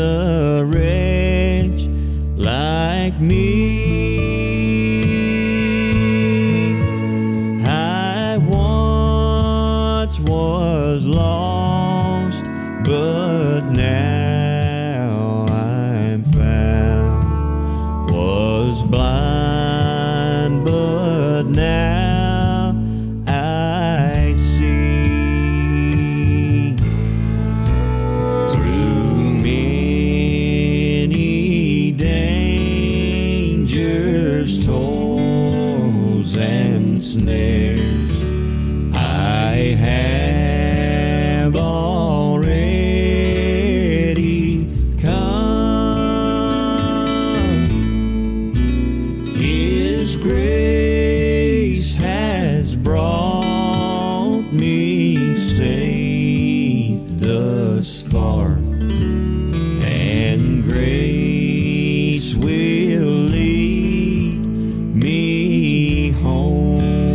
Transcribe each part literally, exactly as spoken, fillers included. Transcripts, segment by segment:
a wretch like me. I once was lost, but now I'm found. Was blind, but now I see. Through many dangers, toils, and snares, I have already come. His grace has brought me safe thus far, and grace will lead me home.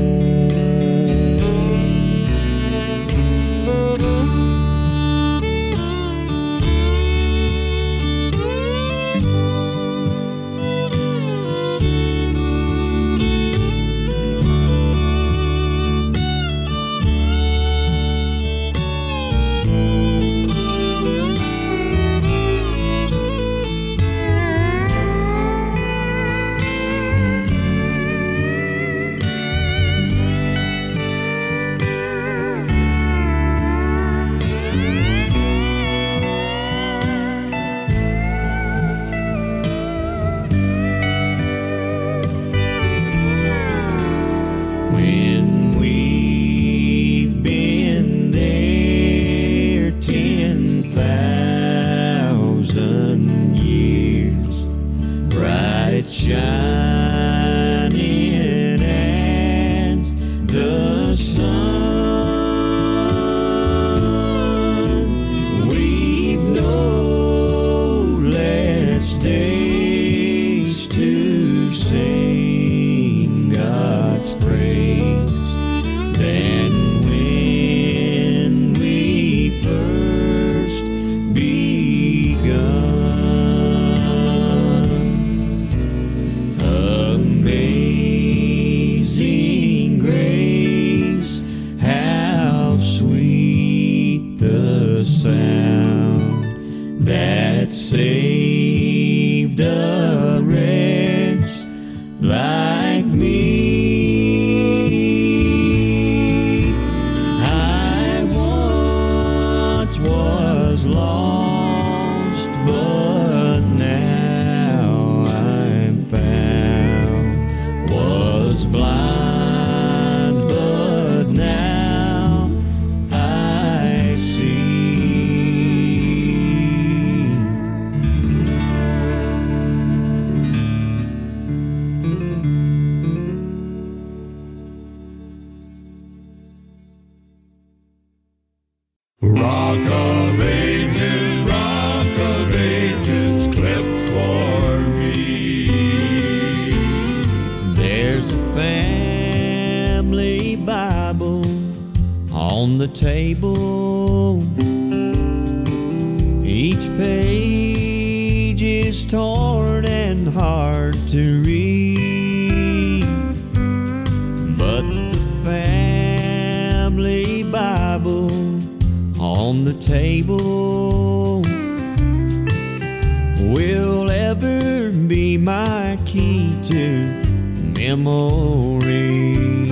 When we've been there ten thousand years, bright shining as the sun, we've no less days to sing God's praise than when we first begun. Amazing grace, how sweet the sound that saved a wretch like me. I once was lost, but now I'm found. Was blind, but now I see. Rock of Ages, Rock of Ages, clip for me. There's a family Bible on the table. Each page is torn and hard to read, but the family Bible on the table will ever be my key to memory.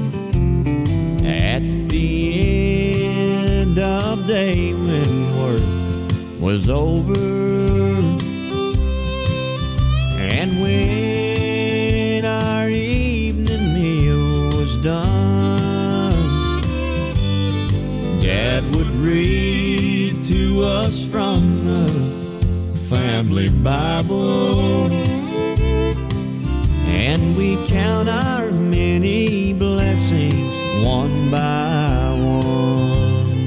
At the end of day when work was over, and when our evening meal was done, Dad would read to us from the family Bible, and we'd count our many blessings one by one.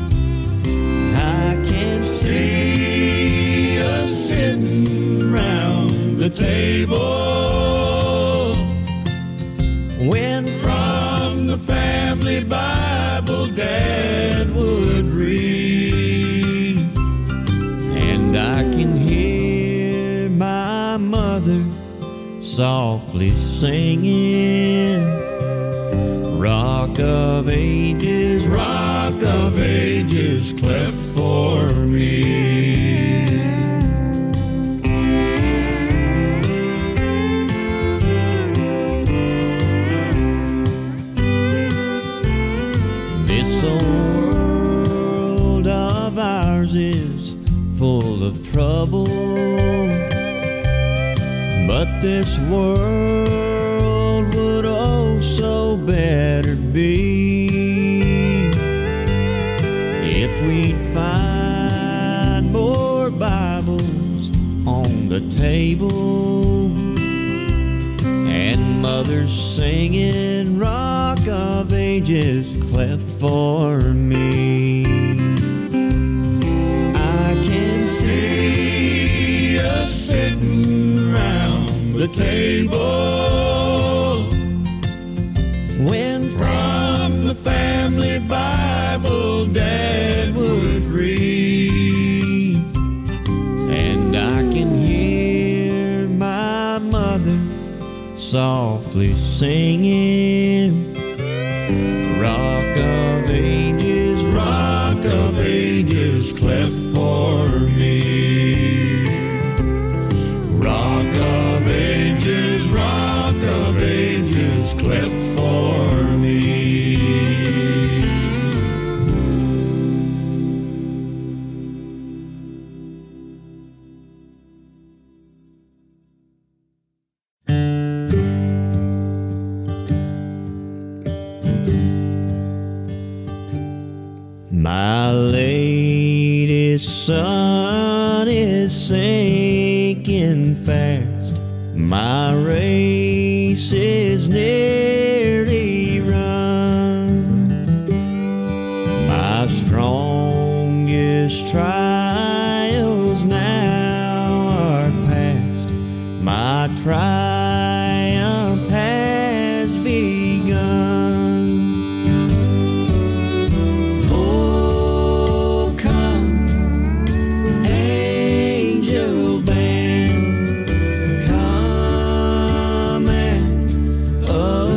I can see us sitting round the table when from the family Bible Dad would read, and I can softly singing, Rock of Ages, Rock of Ages, cleft for me. This old world of ours is full of trouble, but this world would oh so better be if we'd find more Bibles on the table and mothers singing, Rock of Ages, cleft for me. I can see us sitting round the table when from the family Bible Dad would read, and I can hear my mother softly singing, Rock of Ages, Rock of Ages, cleft for me. Rock of Ages, Rock of Ages, cleft for me. My latest sun is sinking fast. My race is nearly run. My strongest trials now are past. My triumph has begun. Oh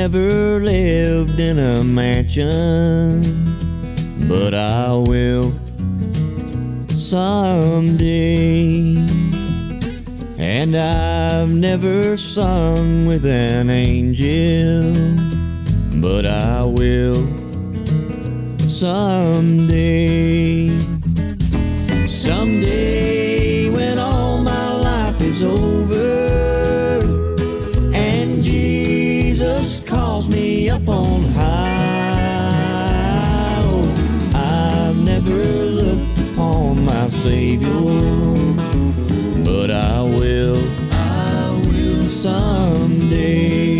never lived in a mansion, but I will someday. And I've never sung with an angel, but I will someday. Someday when all my life is over and Jesus calls me up on high, oh, I've never looked upon my Savior, but I will, I will someday.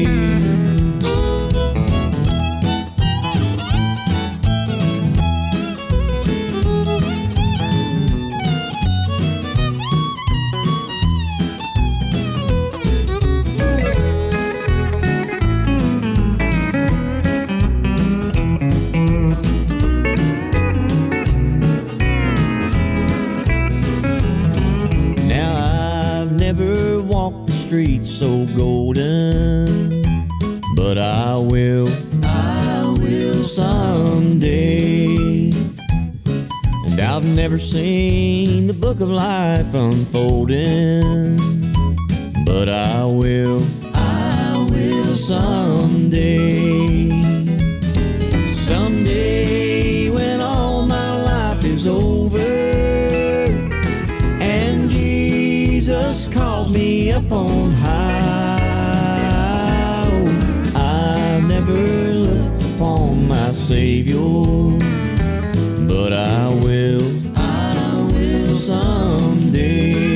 Never walked the streets so golden, but I will, I will someday. And I've never seen the book of life unfolding, but I will, I will someday. Someday when all my life is over Jesus calls me up on high, oh, I've never looked upon my Savior, but I will, I will someday.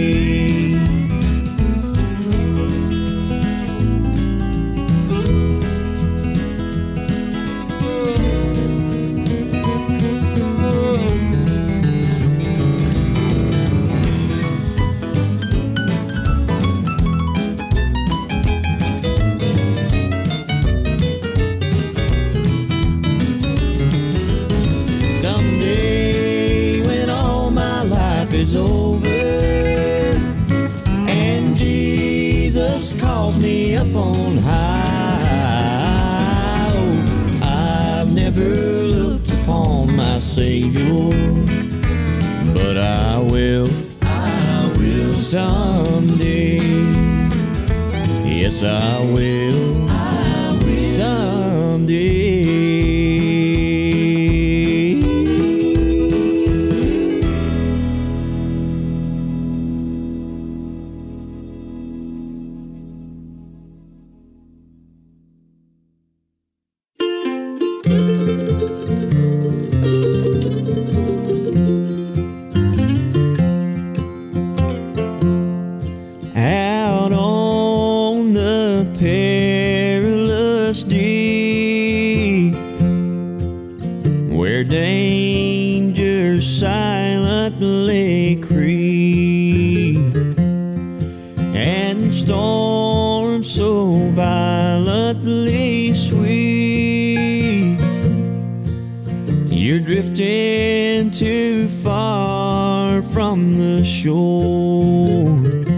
Someday when all my life is over and Jesus calls me up on high, oh, I've never looked upon my Savior, but I will, I will someday. Yes, I will, I will someday. Out on the perilous deep, where danger silently creep, and storms so violently sweep, you're drifting too far from the shore.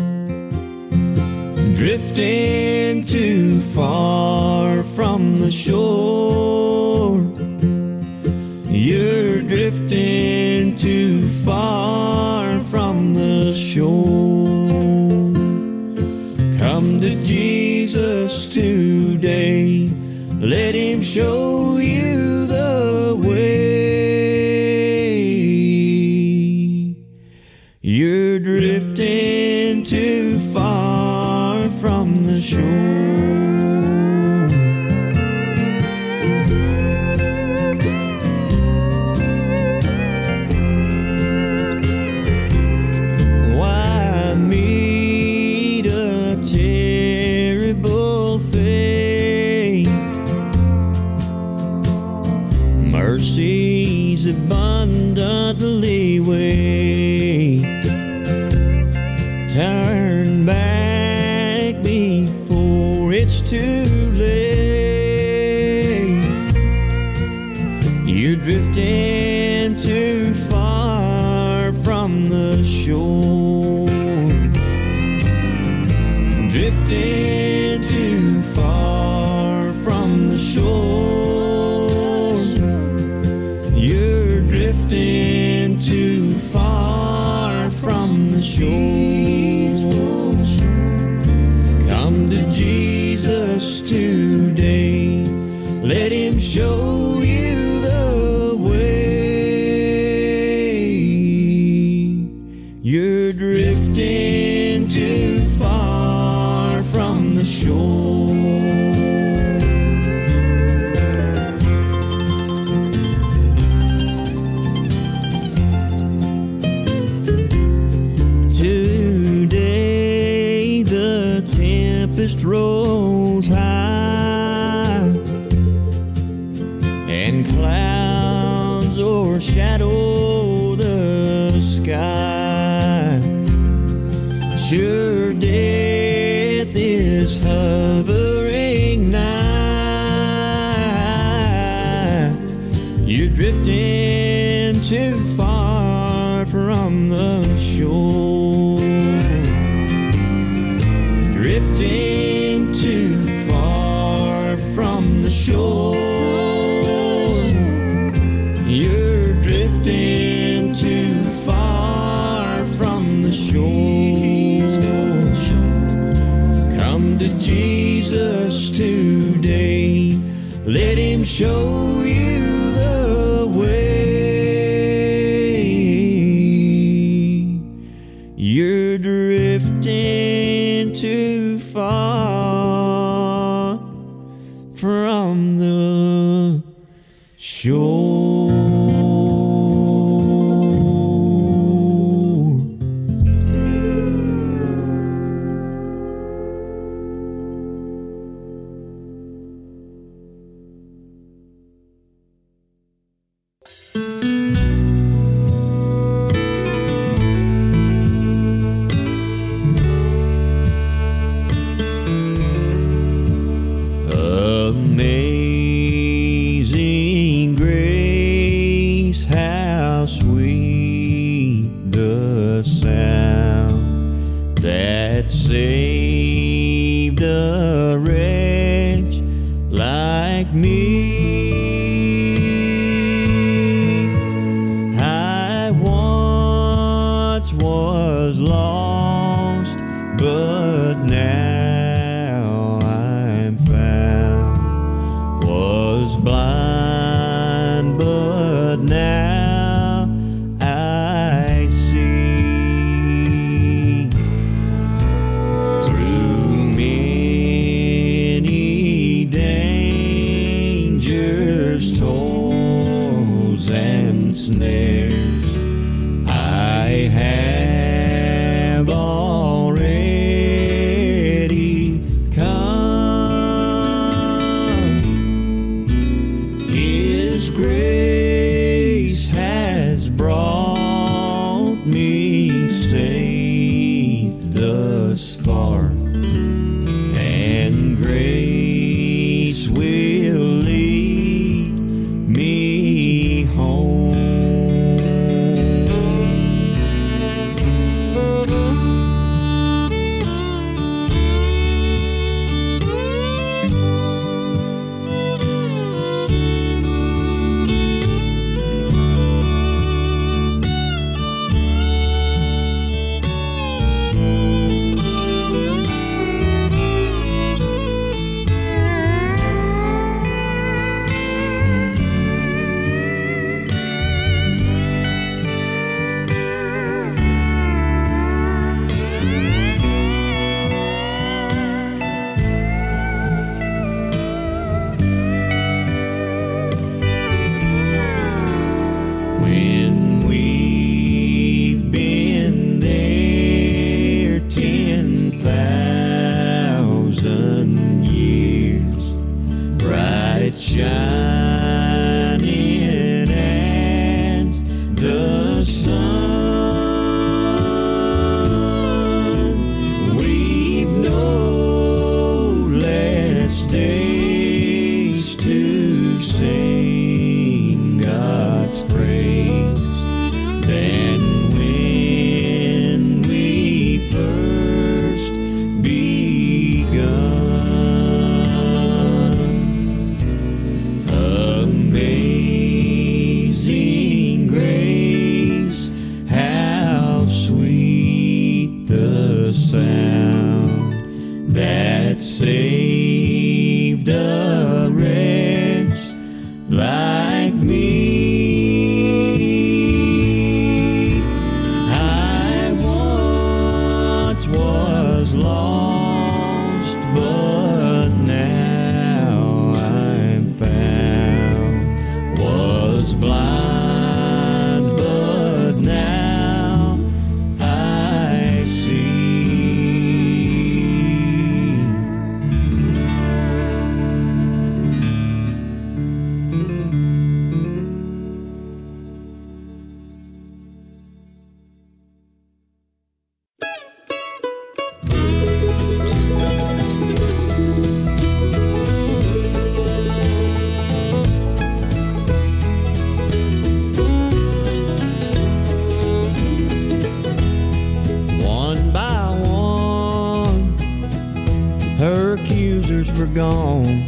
Drifting too far from the shore. You're drifting too far from the shore. Come to Jesus today. Let Him show you the way. You're drifting too far from the shore. Why meet a terrible fate? Mercies abundantly wait. Turn back before it's too late. You're drifting too far from the shore. Drifting too far from shore. You're drifting too far from the shore. Come to Jesus today. Let him show you the way. You're drifting too far from the shore. Today the tempest rolls high, and clouds o'ershadow the sky. Sure, death is hovering nigh. You're drifting too far from the shore. Drifting too far from the shore. You're drifting too far from the shore. Come to Jesus today. Let him show you the way. You're drifting too far from the shore. Amazing grace, how sweet the sound that saved a wretch like me. I once was lost, but now I'm found. Was blind, but now I see. Through many dangers, toils, and snares, I have already sound that saved a wretch like me. I once was lost, but now I'm found. Was blind, but now I see. One by one, her accusers were gone.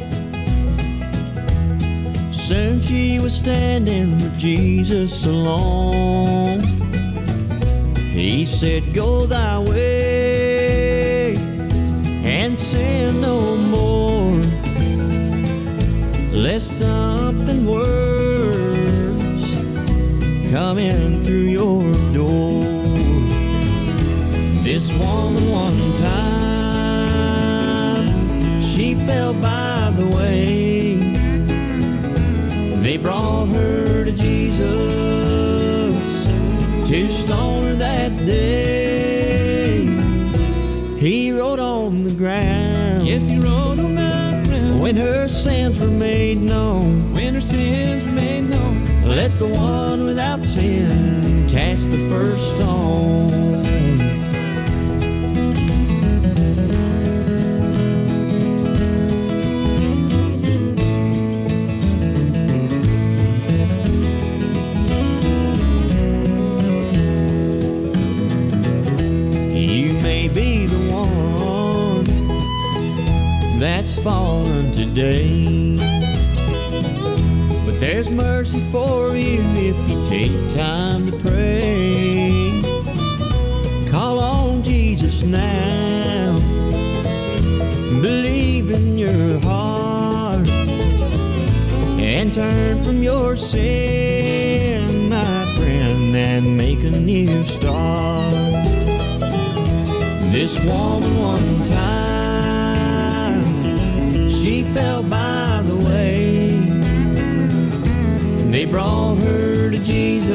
Soon she was standing with Jesus alone. He said, "Go thy way and sin no more, lest something worse come in through your door." This woman one time, she fell by the way. They brought her to Jesus to stone her that day. He wrote on the ground, Yes, he wrote on the ground when her sins were made known. when her sins were made known. Let the one without sin cast the first stone. You may be the one that's fallen today, but there's mercy for you if you take time to pray. Call on Jesus now, believe in your heart, and turn from your sin, my friend, and make a new start. This woman one time, she fell by the way. They brought her to Jesus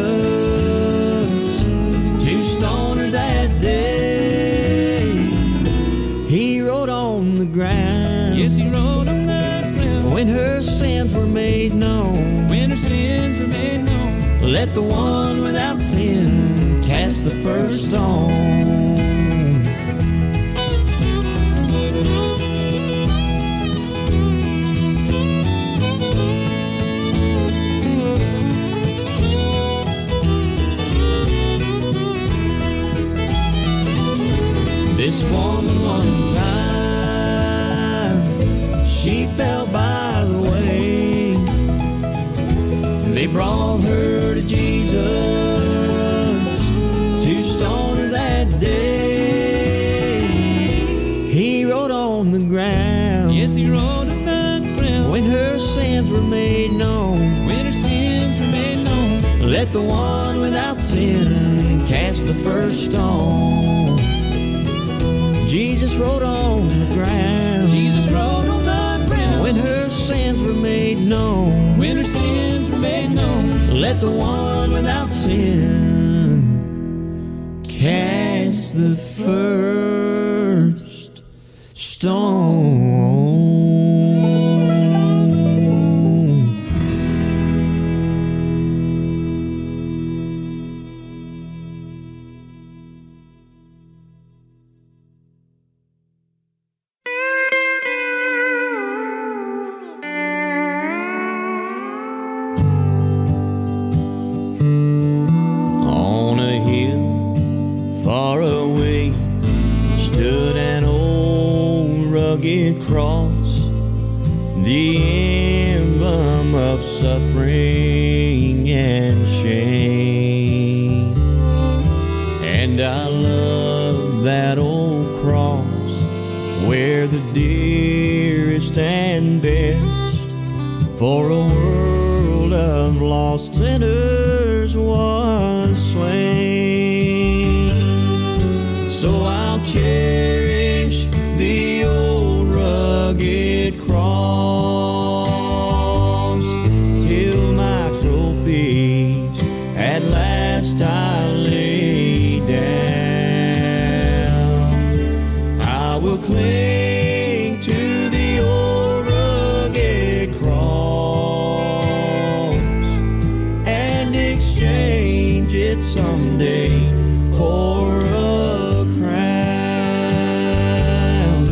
to stone her that day. He wrote on the ground, Yes, he wrote on the ground when her sins were made known. when her sins were made known. Let the one without sin cast the first stone. This woman one time, she fell by the way. They brought her to Jesus to stone her that day. He wrote on the ground, Yes, he wrote on the ground when her sins were made known. when her sins were made known. Let the one without sin cast the first stone. Jesus wrote on the ground, Jesus wrote on the ground when her sins were made known. when her sins were made known. Let the one without sin cast the first stone. On a hill far away stood an old rugged cross, the emblem of suffering and shame. And I love that old where the dearest and best for a world of lost sinners was slain. So I'll cherish the old rugged cross till my trophies at last I lay down. I will cling to the old rugged cross and exchange it someday for a crown.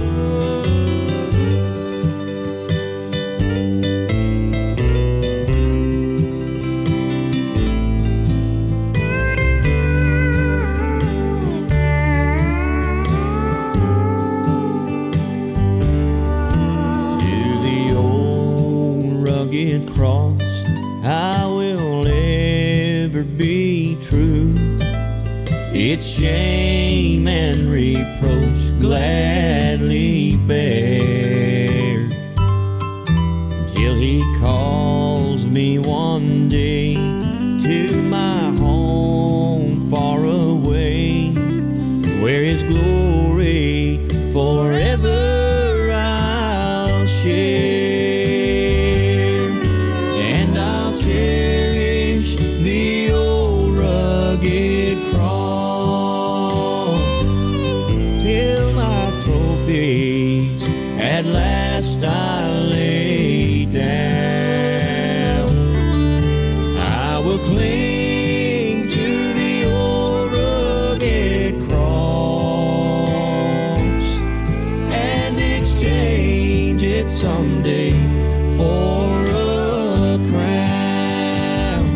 To the old rugged cross I will ever be true. Its shame and reproach gladly bear, till he calls me one day to my home far away, where his glory forever I'll share. And I'll cherish the old rugged cross till my trophies at last I lay down. I will cling to the old rugged cross and exchange it someday for a crown.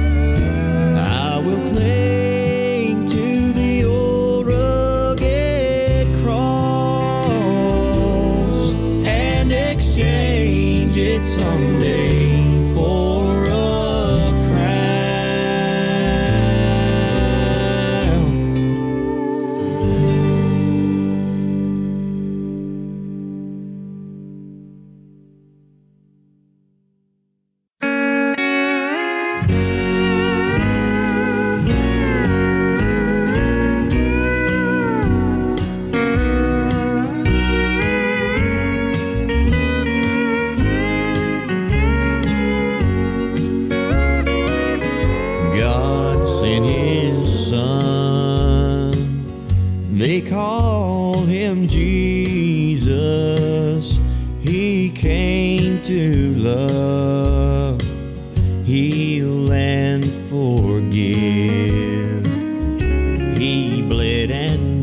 I will cling to the old rugged cross and exchange it someday for a crown. God sent his son, they call him Jesus. He came to love, heal and forgive. He bled and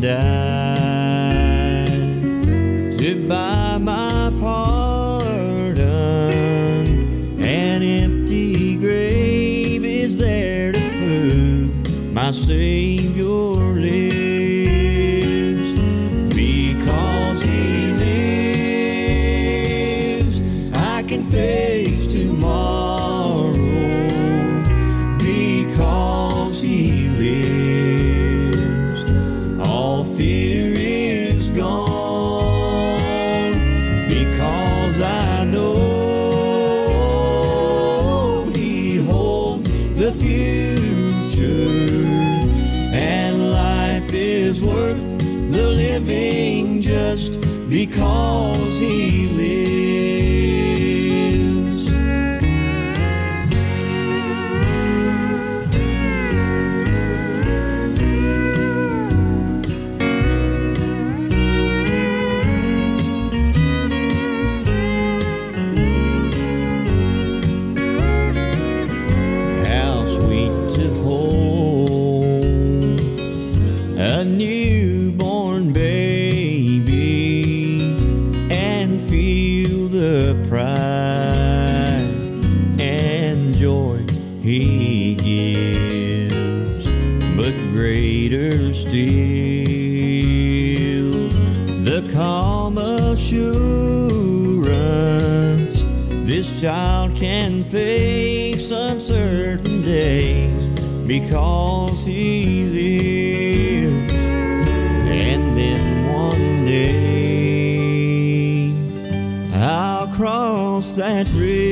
died to buy my pardon. An empty grave is there to prove my Savior lives. Because he lives, I can face tomorrow. Because he lives, all fear is gone. Because I know he holds the future, and life is worth the living just because he lives. How sweet to hold a newborn baby and feel the pride and joy he gives. But greater still, the calm assurance this child can face uncertain days because he lives. And then one day cross that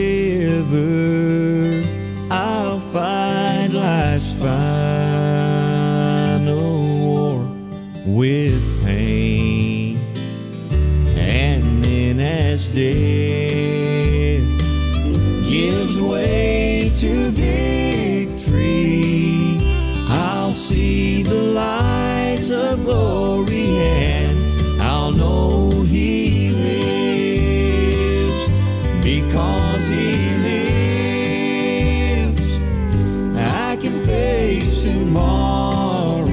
river, I'll fight life's final war with pain. And then as death gives way to victory, I'll see the lights of glory, and I'll know He lives. Because He lives, I can face tomorrow.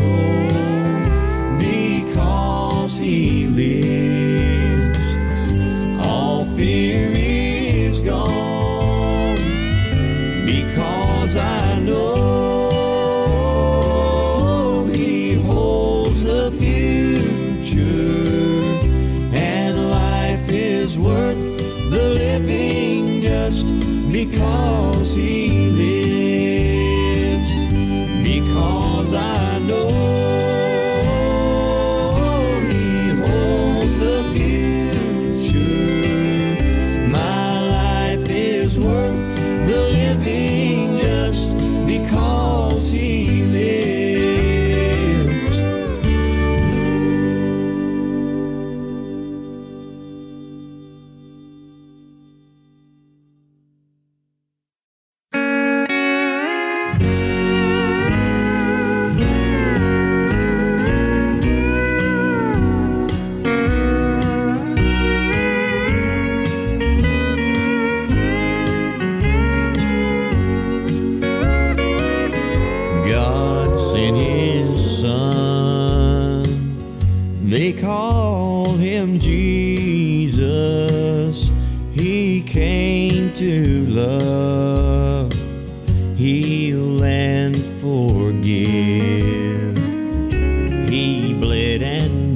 Because He lives, all fear is gone. Because I know He holds the future, and life is worth the living just because He lives. Because I know He holds the future, my life is worth the living just because He lives. God sent His Son, they call Him Jesus. He came to love, heal, and forgive. He bled and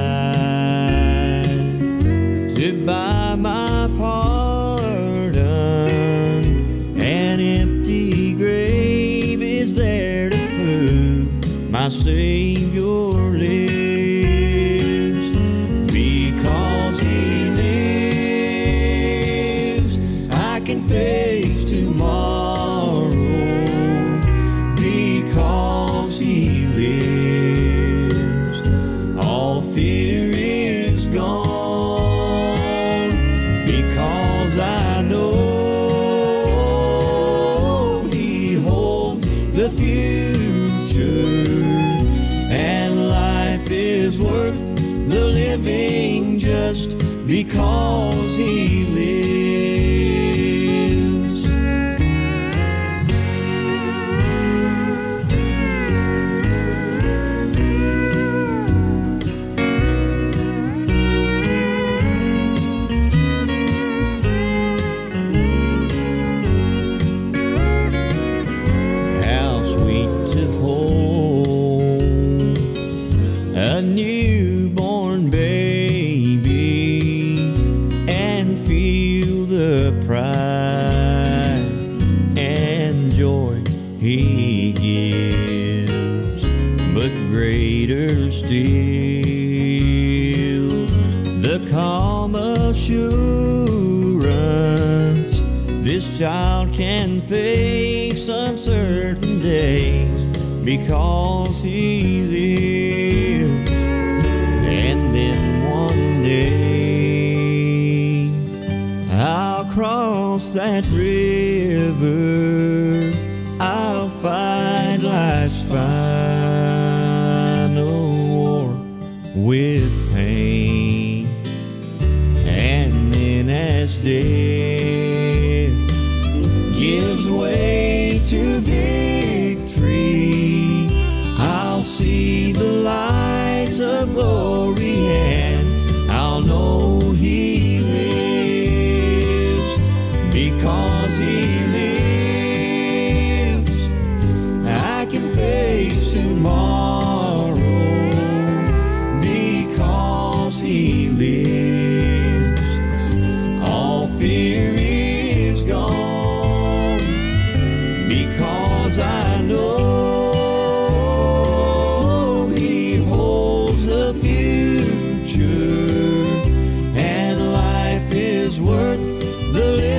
died to buy my pardon. An empty grave is there to prove my Savior lives. Because He lives, I can face tomorrow. Because He lives, all fear is gone. Because I know He holds the future, and life is worth the living just because He lives. How sweet to hold a newborn baby and feel the pride and joy He gives. But greater still, the calm assurance this child can face uncertain days because He lives. And then one day I'll cross that river, I'll fight life's final war with pain. And then as death gives way to victory, I'll see the lights of glory, and I'll know He lives. Because He lives, I can face tomorrow. Because He lives, all fear is gone. Because I know He holds the future, and life is worth the living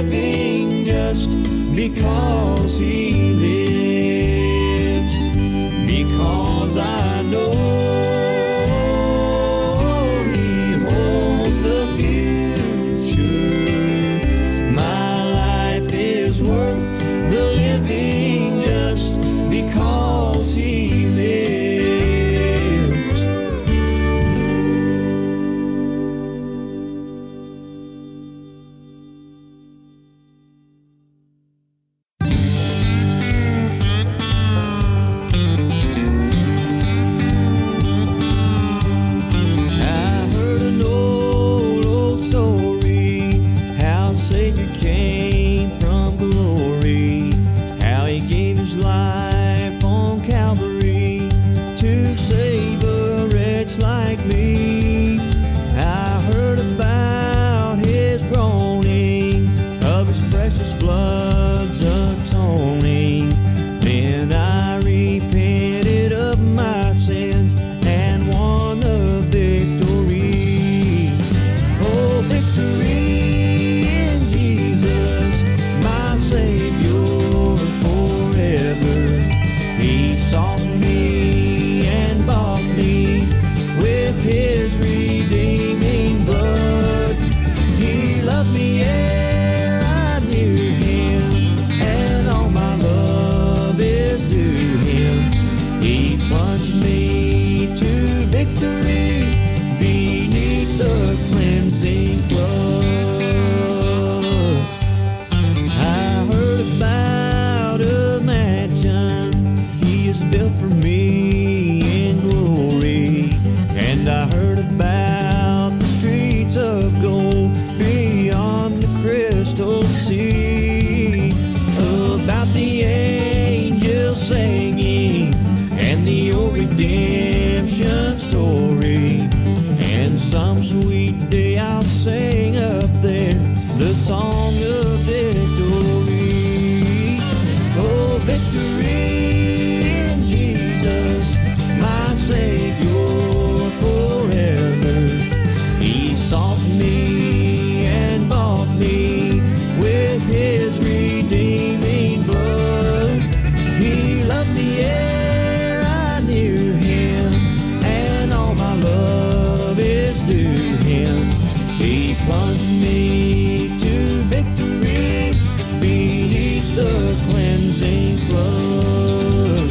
some sweet day I'll sing up there the song of victory. Oh, victory in Jesus, my Savior forever. He sought me and bought me with His redeeming blood. He loved me ere I knew Him, and all my love is due Him. He plunged me to victory beneath the cleansing flood.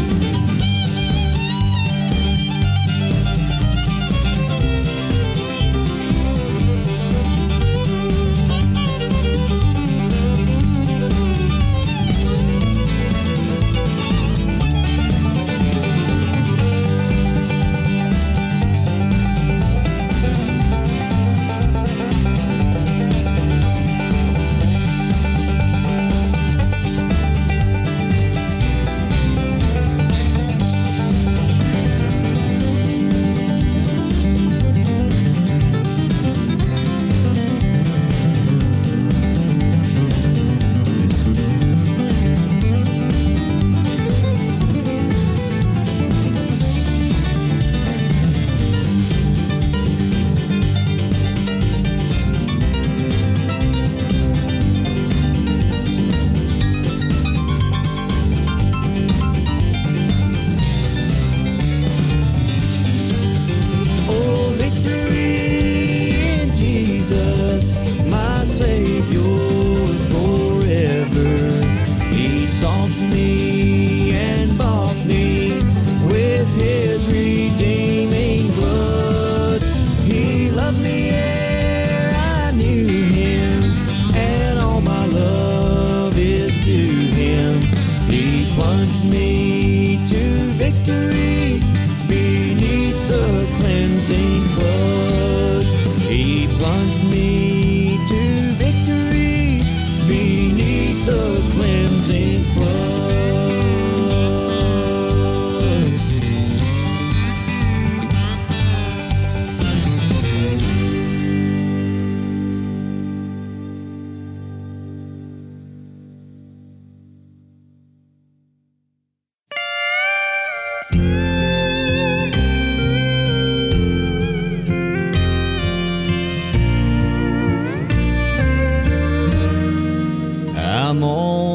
I'm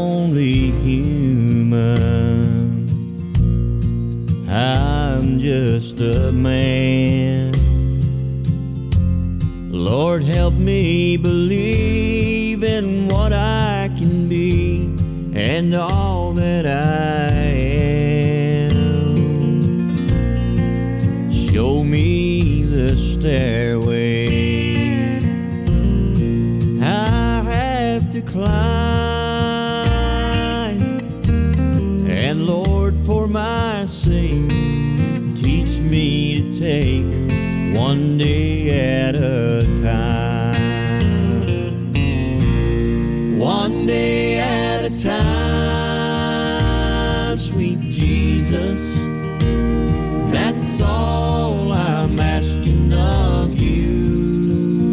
only human, I'm just a man. Lord, help me believe in what I can be and all that I am. Show me the stairway I have to climb. And Lord, for my sake, teach me to take one day at a time. One day at a time, sweet Jesus. That's all I'm asking of you.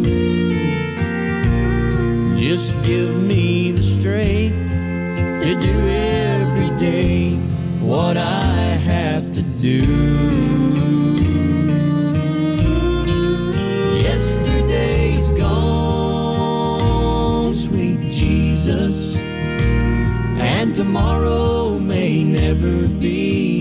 Just give me the strength to do every day what I have to do. Yesterday's gone, sweet Jesus, and tomorrow may never be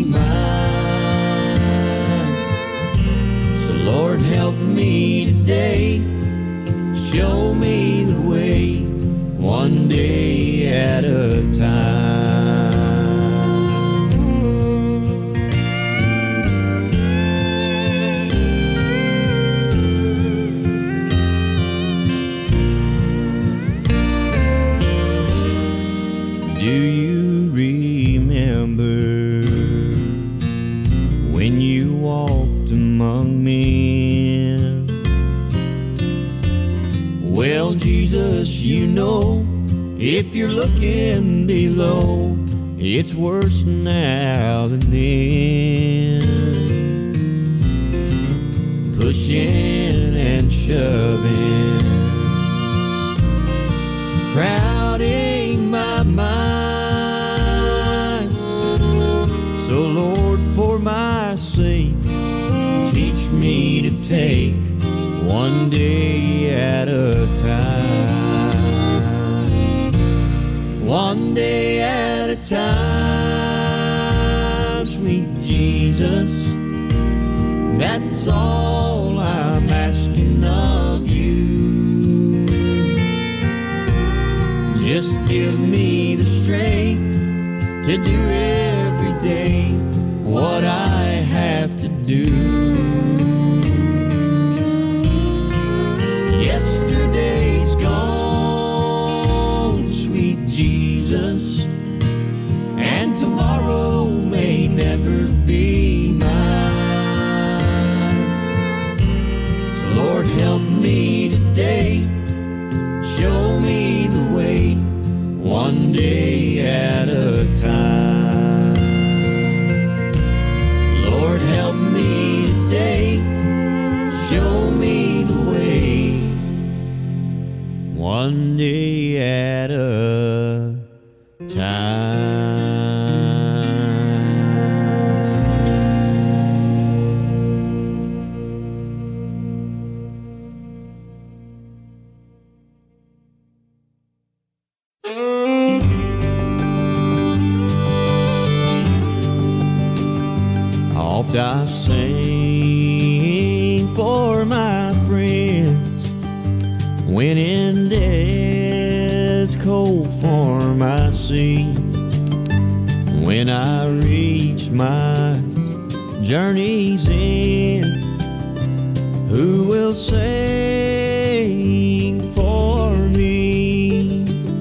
mine. So Lord, help me today, show me the way, one day at a time. Do you remember when you walked among men? Well, Jesus, you know, if you're looking below, it's worse now than then. Pushing and shoving, crowding my mind. So Lord, for my sake, teach me to take one day at a time, one day at a time, sweet Jesus. That's all I'm asking of you. Just give me the strength to do every day what I have to do. Yesterday's gone, sweet Jesus, and tomorrow may never be mine. So Lord, help me today, show me the way, one day at a time. Lord, help me today, show me the way, one day at a time. Oft I sing for my friends when in death's cold form I see. When I reach my journey's end, who will sing for me?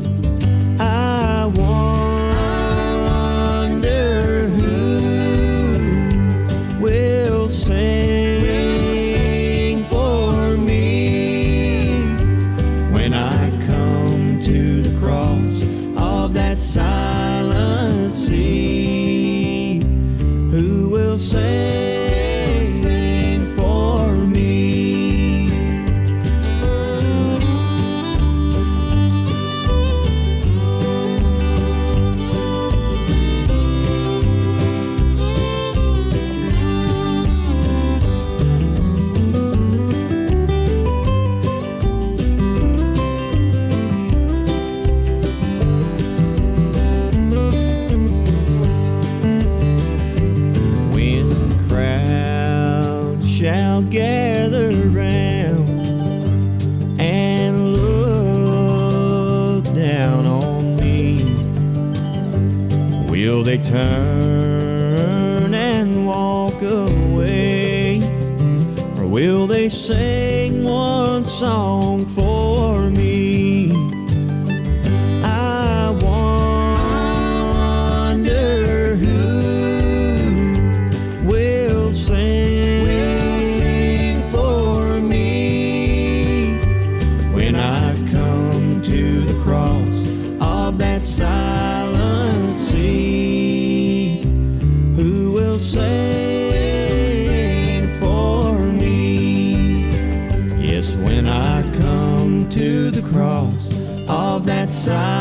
I wonder who will sing for me when I come to the cross of that silent sea. Who will sing, sing for me? When crowds shall gather round and look down on me, will they turn and walk away, or will they sing one song for me? I wonder who will sing, will sing for me when I come to the cross of that silent sea. Who will sing for me? Yes, when I come to the cross of that silent